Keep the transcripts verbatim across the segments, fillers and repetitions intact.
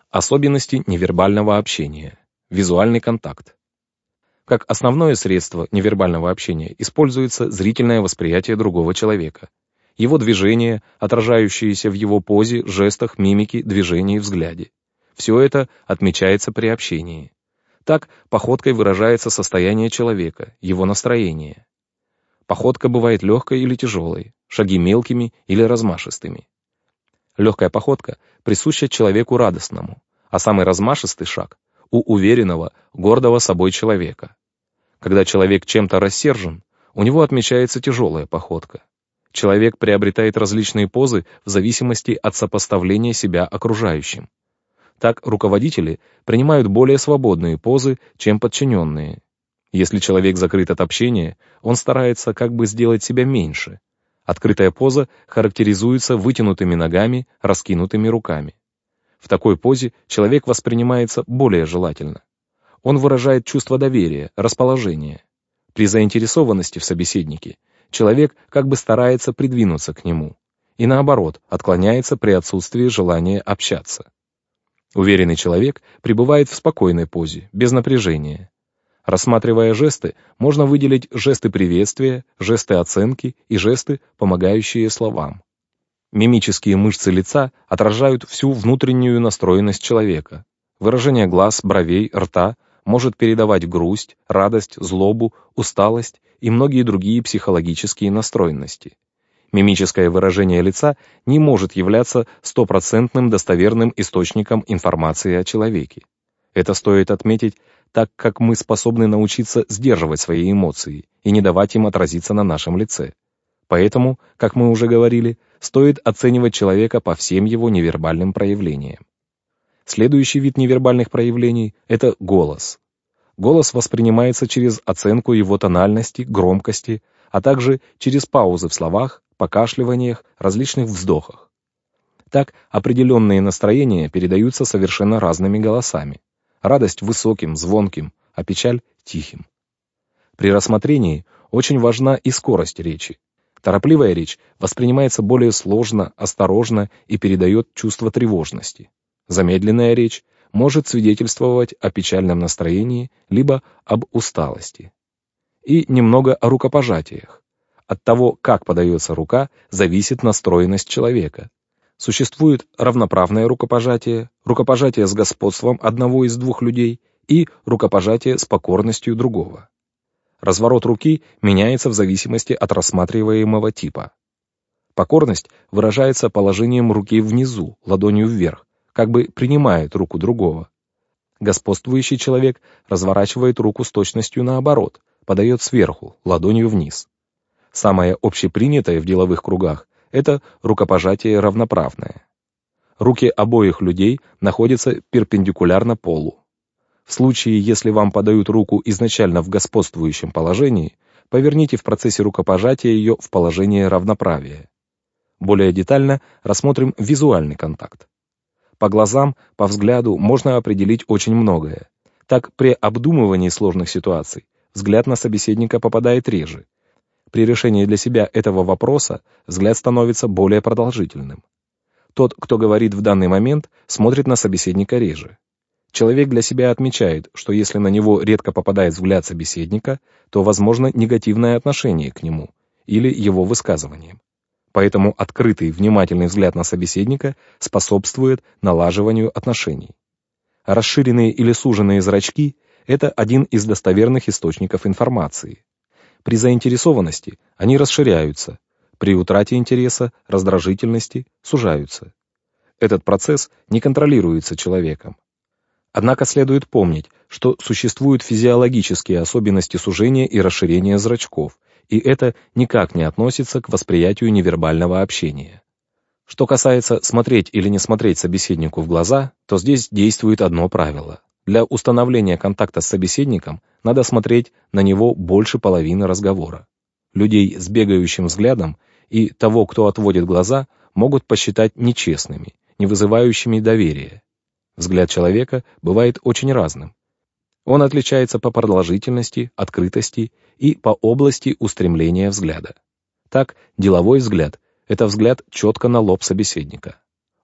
Особенности невербального общения. Визуальный контакт. Как основное средство невербального общения используется зрительное восприятие другого человека, его движения, отражающиеся в его позе, жестах, мимике, движении и взгляде. Все это отмечается при общении. Так, походкой выражается состояние человека, его настроение. Походка бывает легкой или тяжелой, шаги мелкими или размашистыми. Легкая походка присуща человеку радостному, а самый размашистый шаг — у уверенного, гордого собой человека. Когда человек чем-то рассержен, у него отмечается тяжелая походка. Человек приобретает различные позы в зависимости от сопоставления себя окружающим. Так руководители принимают более свободные позы, чем подчиненные. Если человек закрыт от общения, он старается как бы сделать себя меньше. Открытая поза характеризуется вытянутыми ногами, раскинутыми руками. В такой позе человек воспринимается более желательно. Он выражает чувство доверия, расположения. При заинтересованности в собеседнике человек как бы старается придвинуться к нему и, наоборот, отклоняется при отсутствии желания общаться. Уверенный человек пребывает в спокойной позе, без напряжения. Рассматривая жесты, можно выделить жесты приветствия, жесты оценки и жесты, помогающие словам. Мимические мышцы лица отражают всю внутреннюю настроенность человека. Выражение глаз, бровей, рта может передавать грусть, радость, злобу, усталость и многие другие психологические настроенности. Мимическое выражение лица не может являться стопроцентным достоверным источником информации о человеке. Это стоит отметить, так как мы способны научиться сдерживать свои эмоции и не давать им отразиться на нашем лице. Поэтому, как мы уже говорили, стоит оценивать человека по всем его невербальным проявлениям. Следующий вид невербальных проявлений — это голос. Голос воспринимается через оценку его тональности, громкости, а также через паузы в словах, покашливаниях, различных вздохах. Так, определенные настроения передаются совершенно разными голосами. Радость высоким, звонким, а печаль тихим. При рассмотрении очень важна и скорость речи. Торопливая речь воспринимается более сложно, осторожно и передает чувство тревожности. Замедленная речь может свидетельствовать о печальном настроении либо об усталости. И немного о рукопожатиях. От того, как подается рука, зависит настроенность человека. Существует равноправное рукопожатие, рукопожатие с господством одного из двух людей и рукопожатие с покорностью другого. Разворот руки меняется в зависимости от рассматриваемого типа. Покорность выражается положением руки внизу, ладонью вверх, как бы принимает руку другого. Господствующий человек разворачивает руку с точностью наоборот, подает сверху, ладонью вниз. Самое общепринятое в деловых кругах — это рукопожатие равноправное. Руки обоих людей находятся перпендикулярно полу. В случае, если вам подают руку изначально в господствующем положении, поверните в процессе рукопожатия ее в положение равноправия. Более детально рассмотрим визуальный контакт. По глазам, по взгляду можно определить очень многое. Так, при обдумывании сложных ситуаций взгляд на собеседника попадает реже. При решении для себя этого вопроса взгляд становится более продолжительным. Тот, кто говорит в данный момент, смотрит на собеседника реже. Человек для себя отмечает, что если на него редко попадает взгляд собеседника, то возможно негативное отношение к нему или его высказываниям. Поэтому открытый, внимательный взгляд на собеседника способствует налаживанию отношений. Расширенные или суженные зрачки — это один из достоверных источников информации. При заинтересованности они расширяются, при утрате интереса, раздражительности сужаются. Этот процесс не контролируется человеком. Однако следует помнить, что существуют физиологические особенности сужения и расширения зрачков, и это никак не относится к восприятию невербального общения. Что касается смотреть или не смотреть собеседнику в глаза, то здесь действует одно правило. Для установления контакта с собеседником надо смотреть на него больше половины разговора. Людей с бегающим взглядом и того, кто отводит глаза, могут посчитать нечестными, не вызывающими доверия. Взгляд человека бывает очень разным. Он отличается по продолжительности, открытости и по области устремления взгляда. Так, деловой взгляд — это взгляд четко на лоб собеседника.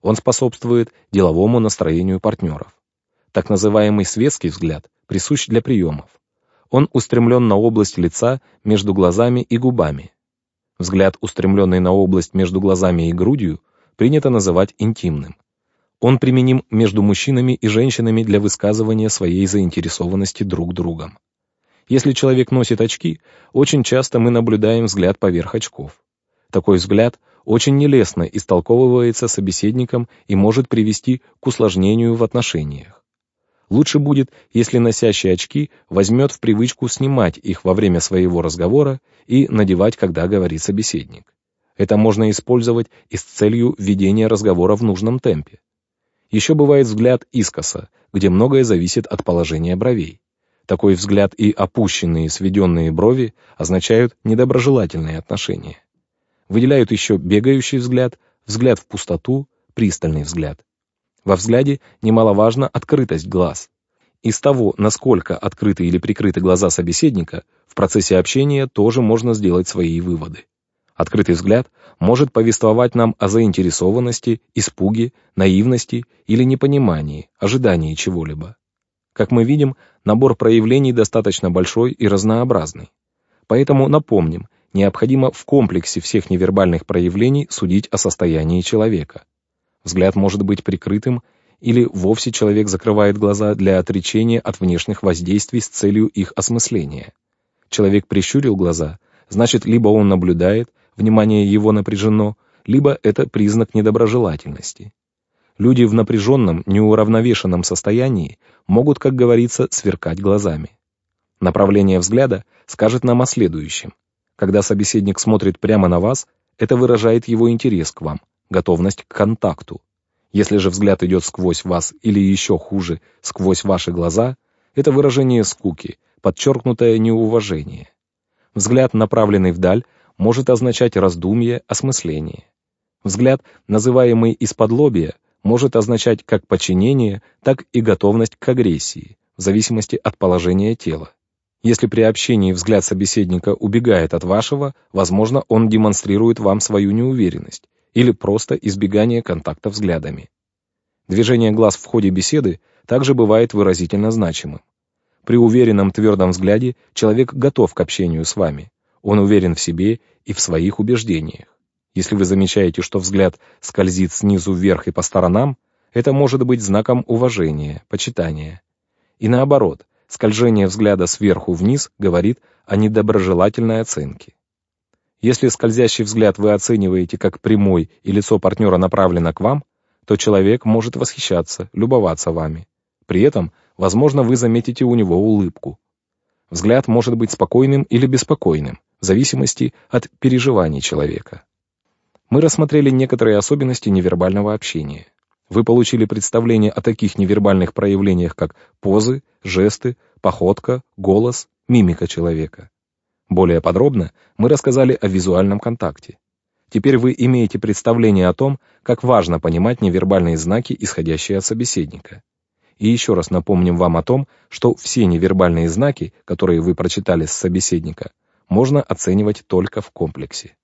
Он способствует деловому настроению партнеров. Так называемый светский взгляд присущ для приемов. Он устремлен на область лица между глазами и губами. Взгляд, устремленный на область между глазами и грудью, принято называть интимным. Он применим между мужчинами и женщинами для высказывания своей заинтересованности друг другом. Если человек носит очки, очень часто мы наблюдаем взгляд поверх очков. Такой взгляд очень нелестно истолковывается собеседником и может привести к усложнению в отношениях. Лучше будет, если носящий очки возьмет в привычку снимать их во время своего разговора и надевать, когда говорит собеседник. Это можно использовать и с целью ведения разговора в нужном темпе. Еще бывает взгляд искоса, где многое зависит от положения бровей. Такой взгляд и опущенные сведенные брови означают недоброжелательные отношения. Выделяют еще бегающий взгляд, взгляд в пустоту, пристальный взгляд. Во взгляде немаловажна открытость глаз. Из того, насколько открыты или прикрыты глаза собеседника, в процессе общения тоже можно сделать свои выводы. Открытый взгляд может повествовать нам о заинтересованности, испуге, наивности или непонимании, ожидании чего-либо. Как мы видим, набор проявлений достаточно большой и разнообразный. Поэтому напомним, необходимо в комплексе всех невербальных проявлений судить о состоянии человека. Взгляд может быть прикрытым, или вовсе человек закрывает глаза для отречения от внешних воздействий с целью их осмысления. Человек прищурил глаза, значит, либо он наблюдает, внимание его напряжено, либо это признак недоброжелательности. Люди в напряженном, неуравновешенном состоянии могут, как говорится, сверкать глазами. Направление взгляда скажет нам о следующем. Когда собеседник смотрит прямо на вас, это выражает его интерес к вам, готовность к контакту. Если же взгляд идет сквозь вас или еще хуже, сквозь ваши глаза, это выражение скуки, подчеркнутое неуважение. Взгляд, направленный вдаль, может означать раздумье, осмысление. Взгляд, называемый из-подлобья, может означать как подчинение, так и готовность к агрессии, в зависимости от положения тела. Если при общении взгляд собеседника убегает от вашего, возможно, он демонстрирует вам свою неуверенность или просто избегание контакта взглядами. Движение глаз в ходе беседы также бывает выразительно значимым. При уверенном твердом взгляде человек готов к общению с вами. Он уверен в себе и в своих убеждениях. Если вы замечаете, что взгляд скользит снизу вверх и по сторонам, это может быть знаком уважения, почитания. И наоборот, скольжение взгляда сверху вниз говорит о недоброжелательной оценке. Если скользящий взгляд вы оцениваете как прямой и лицо партнера направлено к вам, то человек может восхищаться, любоваться вами. При этом, возможно, вы заметите у него улыбку. Взгляд может быть спокойным или беспокойным, в зависимости от переживаний человека. Мы рассмотрели некоторые особенности невербального общения. Вы получили представление о таких невербальных проявлениях, как позы, жесты, походка, голос, мимика человека. Более подробно мы рассказали о визуальном контакте. Теперь вы имеете представление о том, как важно понимать невербальные знаки, исходящие от собеседника. И еще раз напомним вам о том, что все невербальные знаки, которые вы прочитали с собеседника, можно оценивать только в комплексе.